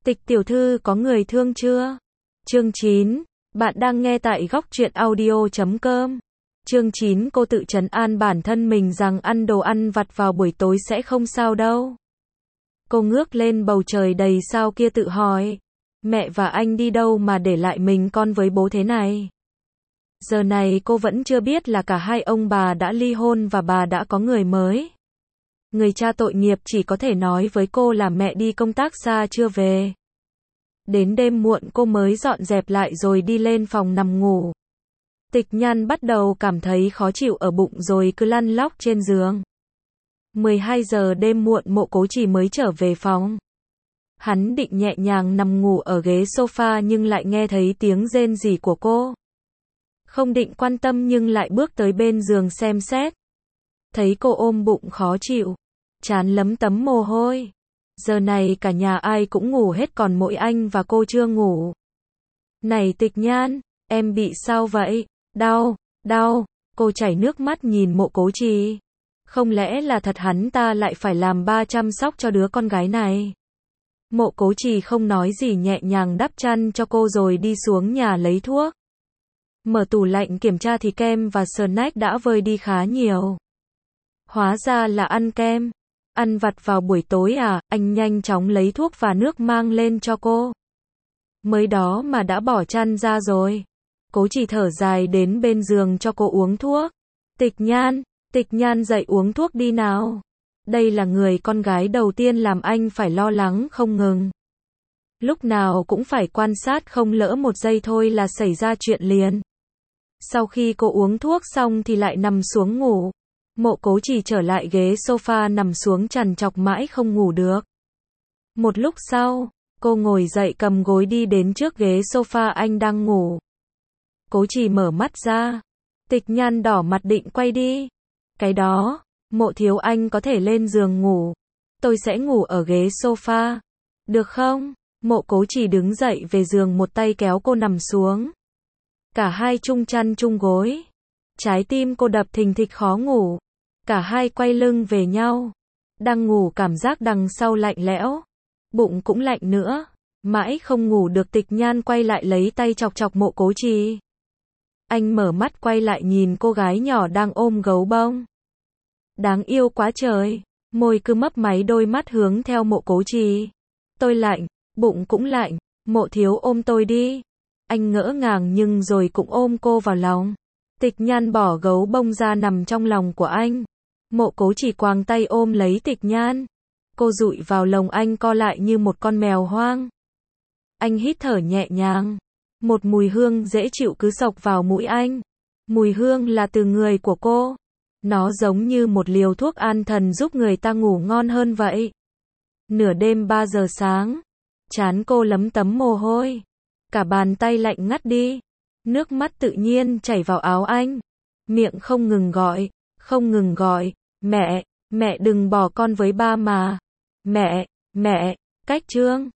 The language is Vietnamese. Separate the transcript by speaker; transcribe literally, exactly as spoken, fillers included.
Speaker 1: Tịch tiểu thư có người thương chưa? Chương chín. Bạn đang nghe tại góc truyện audio chấm com. Chương chín. Cô tự trấn an bản thân mình rằng ăn đồ ăn vặt vào buổi tối sẽ không sao đâu. Cô ngước lên bầu trời đầy sao kia tự hỏi. Mẹ và anh đi đâu mà để lại mình con với bố thế này? Giờ này cô vẫn chưa biết là cả hai ông bà đã ly hôn và bà đã có người mới. Người cha tội nghiệp chỉ có thể nói với cô là mẹ đi công tác xa chưa về. Đến đêm muộn cô mới dọn dẹp lại rồi đi lên phòng nằm ngủ. Tịch Nhan bắt đầu cảm thấy khó chịu ở bụng rồi cứ lăn lóc trên giường. mười hai giờ đêm muộn Mộ Cố Trì mới trở về phòng. Hắn định nhẹ nhàng nằm ngủ ở ghế sofa nhưng lại nghe thấy tiếng rên rỉ của cô. Không định quan tâm nhưng lại bước tới bên giường xem xét. Thấy cô ôm bụng khó chịu, trán lấm tấm mồ hôi. Giờ này cả nhà ai cũng ngủ hết còn mỗi anh và cô chưa ngủ. Này Tịch Nhan, em bị sao vậy? Đau, đau. Cô chảy nước mắt nhìn Mộ Cố Trì. Không lẽ là thật hắn ta lại phải làm ba chăm sóc cho đứa con gái này? Mộ Cố Trì không nói gì nhẹ nhàng đắp chăn cho cô rồi đi xuống nhà lấy thuốc. Mở tủ lạnh kiểm tra thì kem và snack đã vơi đi khá nhiều. Hóa ra là ăn kem. Ăn vặt vào buổi tối à? Anh nhanh chóng lấy thuốc và nước mang lên cho cô. Mới đó mà đã bỏ chăn ra rồi. Cố Trì thở dài đến bên giường cho cô uống thuốc. Tịch Nhan, Tịch Nhan dậy uống thuốc đi nào. Đây là người con gái đầu tiên làm anh phải lo lắng không ngừng. Lúc nào cũng phải quan sát không lỡ một giây thôi là xảy ra chuyện liền. Sau khi cô uống thuốc xong thì lại nằm xuống ngủ. Mộ Cố Trì trở lại ghế sofa nằm xuống trằn trọc mãi không ngủ được. Một lúc sau, cô ngồi dậy cầm gối đi đến trước ghế sofa anh đang ngủ. Cố Trì mở mắt ra. Tịch Nhan đỏ mặt định quay đi. Cái đó, Mộ thiếu anh có thể lên giường ngủ. Tôi sẽ ngủ ở ghế sofa. Được không? Mộ Cố Trì đứng dậy về giường một tay kéo cô nằm xuống. Cả hai chung chăn chung gối. Trái tim cô đập thình thịch khó ngủ. Cả hai quay lưng về nhau. Đang ngủ cảm giác đằng sau lạnh lẽo. Bụng cũng lạnh nữa. Mãi không ngủ được Tịch Nhan quay lại lấy tay chọc chọc Mộ Cố Trì. Anh mở mắt quay lại nhìn cô gái nhỏ đang ôm gấu bông. Đáng yêu quá trời. Môi cứ mấp máy đôi mắt hướng theo Mộ Cố Trì. Tôi lạnh, bụng cũng lạnh. Mộ thiếu ôm tôi đi. Anh ngỡ ngàng nhưng rồi cũng ôm cô vào lòng. Tịch Nhan bỏ gấu bông ra nằm trong lòng của anh. Mộ Cố Trì quàng tay ôm lấy Tịch Nhan. Cô dụi vào lồng anh co lại như một con mèo hoang. Anh hít thở nhẹ nhàng. Một mùi hương dễ chịu cứ xộc vào mũi anh. Mùi hương là từ người của cô. Nó giống như một liều thuốc an thần giúp người ta ngủ ngon hơn vậy. Nửa đêm ba giờ sáng. Trán cô lấm tấm mồ hôi. Cả bàn tay lạnh ngắt đi. Nước mắt tự nhiên chảy vào áo anh. Miệng không ngừng gọi. Không ngừng gọi. Mẹ, mẹ đừng bỏ con với ba mà. Mẹ, mẹ, cách chương.